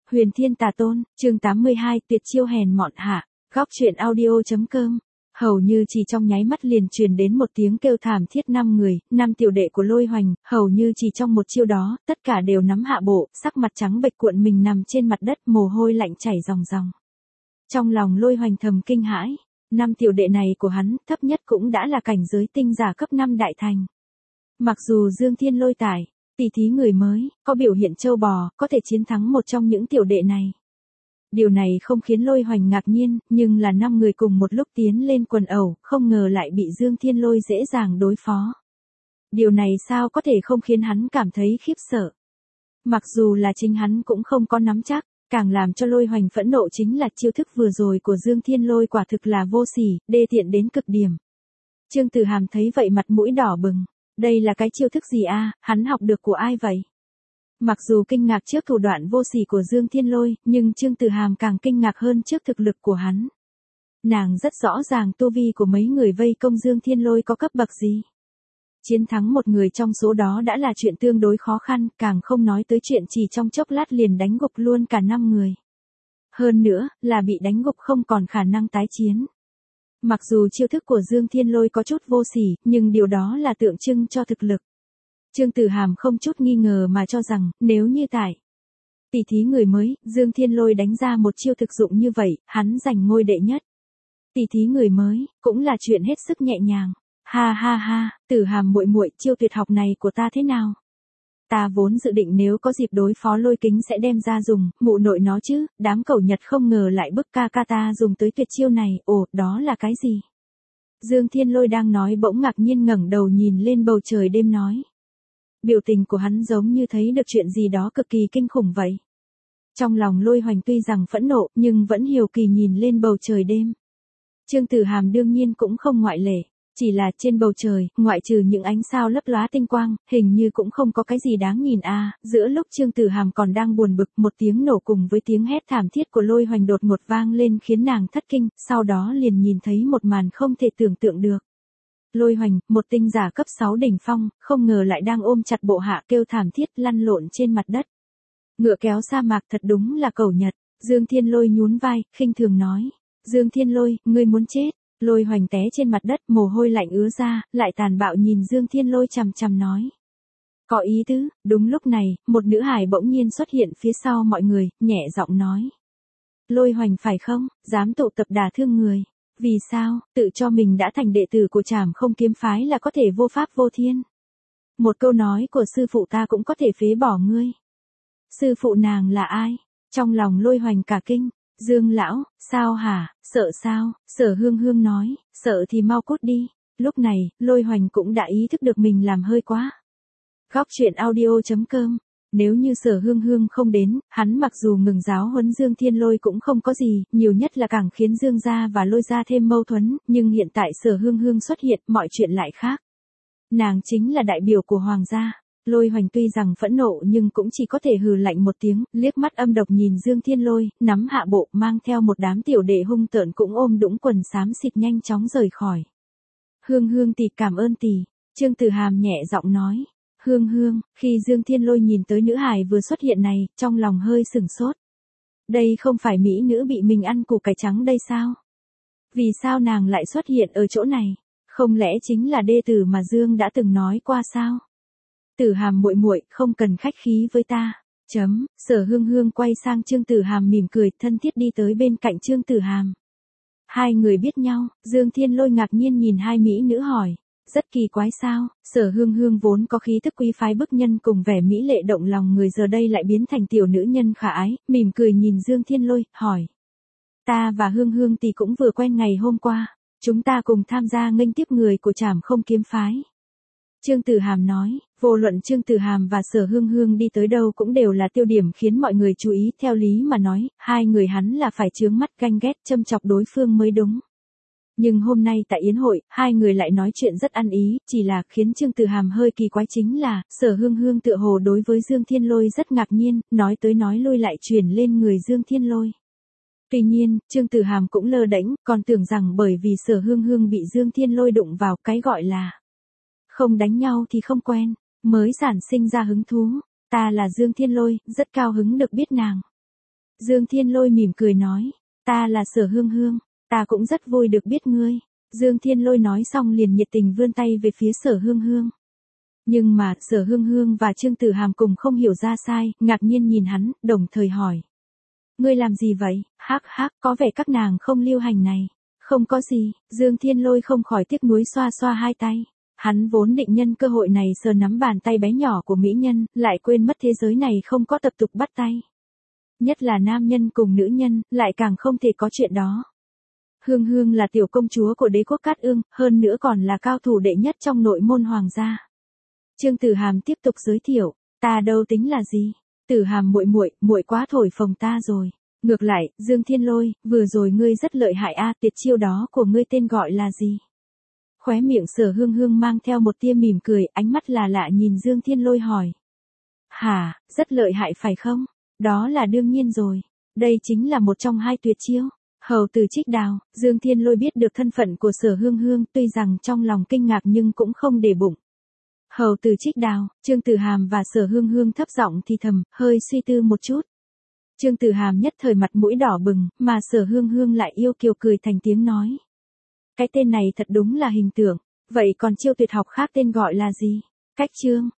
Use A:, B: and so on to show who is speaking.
A: Huyền Thiên Tà Tôn, chương 82, tuyệt chiêu hèn mọn hạ, góc truyện audio.com. Hầu như chỉ trong nháy mắt liền truyền đến một tiếng kêu thảm thiết 5 người, 5 tiểu đệ của Lôi Hoành, hầu như chỉ trong một chiêu đó, tất cả đều nắm hạ bộ, sắc mặt trắng bệch cuộn mình nằm trên mặt đất, mồ hôi lạnh chảy ròng ròng. Trong lòng Lôi Hoành thầm kinh hãi, 5 tiểu đệ này của hắn, thấp nhất cũng đã là cảnh giới tinh giả cấp 5 đại thành. Mặc dù Dương Thiên Lôi tài, tỷ thí người mới, có biểu hiện châu bò, có thể chiến thắng một trong những tiểu đệ này. Điều này không khiến Lôi Hoành ngạc nhiên, nhưng là 5 người cùng một lúc tiến lên quần ẩu, không ngờ lại bị Dương Thiên Lôi dễ dàng đối phó. Điều này sao có thể không khiến hắn cảm thấy khiếp sợ. Mặc dù là chính hắn cũng không có nắm chắc, càng làm cho Lôi Hoành phẫn nộ chính là chiêu thức vừa rồi của Dương Thiên Lôi quả thực là vô sỉ, đê tiện đến cực điểm. Trương Tử Hàm thấy vậy mặt mũi đỏ bừng. Đây là cái chiêu thức gì a? Hắn học được của ai vậy? Mặc dù kinh ngạc trước thủ đoạn vô sỉ của Dương Thiên Lôi, nhưng Trương Tử Hàm càng kinh ngạc hơn trước thực lực của hắn. Nàng rất rõ ràng tu vi của mấy người vây công Dương Thiên Lôi có cấp bậc gì. Chiến thắng một người trong số đó đã là chuyện tương đối khó khăn, càng không nói tới chuyện chỉ trong chốc lát liền đánh gục luôn cả 5 người. Hơn nữa, là bị đánh gục không còn khả năng tái chiến. Mặc dù chiêu thức của Dương Thiên Lôi có chút vô sỉ, nhưng điều đó là tượng trưng cho thực lực. Trương Tử Hàm không chút nghi ngờ mà cho rằng, nếu như tại tỷ thí người mới, Dương Thiên Lôi đánh ra một chiêu thực dụng như vậy, hắn giành ngôi đệ nhất. Tỷ thí người mới, cũng là chuyện hết sức nhẹ nhàng. Ha ha ha, Tử Hàm muội muội, chiêu tuyệt học này của ta thế nào? Ta vốn dự định nếu có dịp đối phó Lôi Kính sẽ đem ra dùng, mụ nội nó chứ, đám cẩu Nhật không ngờ lại bức ca ca ta dùng tới tuyệt chiêu này, ồ, đó là cái gì? Dương Thiên Lôi đang nói bỗng ngạc nhiên ngẩng đầu nhìn lên bầu trời đêm nói. Biểu tình của hắn giống như thấy được chuyện gì đó cực kỳ kinh khủng vậy. Trong lòng Lôi Hoành tuy rằng phẫn nộ, nhưng vẫn hiếu kỳ nhìn lên bầu trời đêm. Trương Tử Hàm đương nhiên cũng không ngoại lệ. Chỉ là trên bầu trời, ngoại trừ những ánh sao lấp lóa tinh quang, hình như cũng không có cái gì đáng nhìn a. Giữa lúc Trương Tử Hàm còn đang buồn bực, một tiếng nổ cùng với tiếng hét thảm thiết của Lôi Hoành đột ngột vang lên khiến nàng thất kinh, sau đó liền nhìn thấy một màn không thể tưởng tượng được. Lôi Hoành, một tinh giả cấp 6 đỉnh phong, không ngờ lại đang ôm chặt bộ hạ kêu thảm thiết lăn lộn trên mặt đất. Ngựa kéo sa mạc thật đúng là cẩu Nhật. Dương Thiên Lôi nhún vai, khinh thường nói. Dương Thiên Lôi, ngươi muốn chết. Lôi Hoành té trên mặt đất, mồ hôi lạnh ứa ra, lại tàn bạo nhìn Dương Thiên Lôi chằm chằm nói. Có ý tứ. Đúng lúc này, một nữ hài bỗng nhiên xuất hiện phía sau mọi người, nhẹ giọng nói. Lôi Hoành phải không, dám tụ tập đả thương người. Vì sao, tự cho mình đã thành đệ tử của Trảm Không Kiếm phái là có thể vô pháp vô thiên. Một câu nói của sư phụ ta cũng có thể phế bỏ ngươi. Sư phụ nàng là ai? Trong lòng Lôi Hoành cả kinh. Dương lão, sao hả, sợ sao? Sở Hương Hương nói, sợ thì mau cút đi. Lúc này, Lôi Hoành cũng đã ý thức được mình làm hơi quá. Góc truyện audio.com. Nếu như Sở Hương Hương không đến, hắn mặc dù ngừng giáo huấn Dương Thiên Lôi cũng không có gì, nhiều nhất là càng khiến Dương gia và Lôi gia thêm mâu thuẫn, nhưng hiện tại Sở Hương Hương xuất hiện, mọi chuyện lại khác. Nàng chính là đại biểu của Hoàng gia. Lôi Hoành tuy rằng phẫn nộ nhưng cũng chỉ có thể hừ lạnh một tiếng, liếc mắt âm độc nhìn Dương Thiên Lôi, nắm hạ bộ, mang theo một đám tiểu đệ hung tợn cũng ôm đũng quần xám xịt nhanh chóng rời khỏi. Hương Hương tỷ, cảm ơn tỷ. Trương Tử Hàm nhẹ giọng nói. Hương Hương, khi Dương Thiên Lôi nhìn tới nữ hài vừa xuất hiện này, trong lòng hơi sửng sốt. Đây không phải mỹ nữ bị mình ăn củ cải trắng đây sao? Vì sao nàng lại xuất hiện ở chỗ này? Không lẽ chính là đệ tử mà Dương đã từng nói qua sao? Tử Hàm muội muội, không cần khách khí với ta. Sở Hương Hương quay sang Trương Tử Hàm mỉm cười, thân thiết đi tới bên cạnh Trương Tử Hàm. Hai người biết nhau, Dương Thiên Lôi ngạc nhiên nhìn hai mỹ nữ hỏi. Rất kỳ quái sao? Sở Hương Hương vốn có khí tức quý phái bức nhân cùng vẻ mỹ lệ động lòng người giờ đây lại biến thành tiểu nữ nhân khả ái, mỉm cười nhìn Dương Thiên Lôi, hỏi. Ta và Hương Hương tỷ cũng vừa quen ngày hôm qua, chúng ta cùng tham gia nghênh tiếp người của Trảm Không Kiếm phái. Trương Tử Hàm nói, vô luận Trương Tử Hàm và Sở Hương Hương đi tới đâu cũng đều là tiêu điểm khiến mọi người chú ý, theo lý mà nói, hai người hắn là phải chướng mắt ganh ghét châm chọc đối phương mới đúng. Nhưng hôm nay tại yến hội, hai người lại nói chuyện rất ăn ý, chỉ là khiến Trương Tử Hàm hơi kỳ quái chính là, Sở Hương Hương tựa hồ đối với Dương Thiên Lôi rất ngạc nhiên, nói tới nói lui lại truyền lên người Dương Thiên Lôi. Tuy nhiên, Trương Tử Hàm cũng lơ đễnh, còn tưởng rằng bởi vì Sở Hương Hương bị Dương Thiên Lôi đụng vào, cái gọi là không đánh nhau thì không quen, mới sản sinh ra hứng thú. Ta là Dương Thiên Lôi, rất cao hứng được biết nàng. Dương Thiên Lôi mỉm cười nói, ta là Sở Hương Hương, ta cũng rất vui được biết ngươi. Dương Thiên Lôi nói xong liền nhiệt tình vươn tay về phía Sở Hương Hương. Nhưng mà, Sở Hương Hương và Trương Tử Hàm cùng không hiểu ra sai, ngạc nhiên nhìn hắn, đồng thời hỏi. Ngươi làm gì vậy? Hắc hắc, có vẻ các nàng không lưu hành này. Không có gì, Dương Thiên Lôi không khỏi tiếc nuối xoa xoa hai tay. Hắn vốn định nhân cơ hội này sờ nắm bàn tay bé nhỏ của mỹ nhân, lại quên mất thế giới này không có tập tục bắt tay. Nhất là nam nhân cùng nữ nhân, lại càng không thể có chuyện đó. Hương Hương là tiểu công chúa của đế quốc Cát Ương, hơn nữa còn là cao thủ đệ nhất trong nội môn hoàng gia. Trương Tử Hàm tiếp tục giới thiệu, ta đâu tính là gì? Tử Hàm muội quá thổi phồng ta rồi. Ngược lại, Dương Thiên Lôi, vừa rồi ngươi rất lợi hại a, tuyệt chiêu đó của ngươi tên gọi là gì? Khóe miệng Sở Hương Hương mang theo một tia mỉm cười, ánh mắt là lạ nhìn Dương Thiên Lôi hỏi. Hả, rất lợi hại phải không? Đó là đương nhiên rồi. Đây chính là một trong hai tuyệt chiêu. Hầu tử Trích Đào. Dương Thiên Lôi biết được thân phận của Sở Hương Hương, tuy rằng trong lòng kinh ngạc nhưng cũng không để bụng. Hầu tử Trích Đào. Trương Tử Hàm và Sở Hương Hương thấp giọng thì thầm, hơi suy tư một chút. Trương Tử Hàm nhất thời mặt mũi đỏ bừng, mà Sở Hương Hương lại yêu kiều cười thành tiếng nói. Cái tên này thật đúng là hình tượng, vậy còn chiêu tuyệt học khác tên gọi là gì? Cách chương.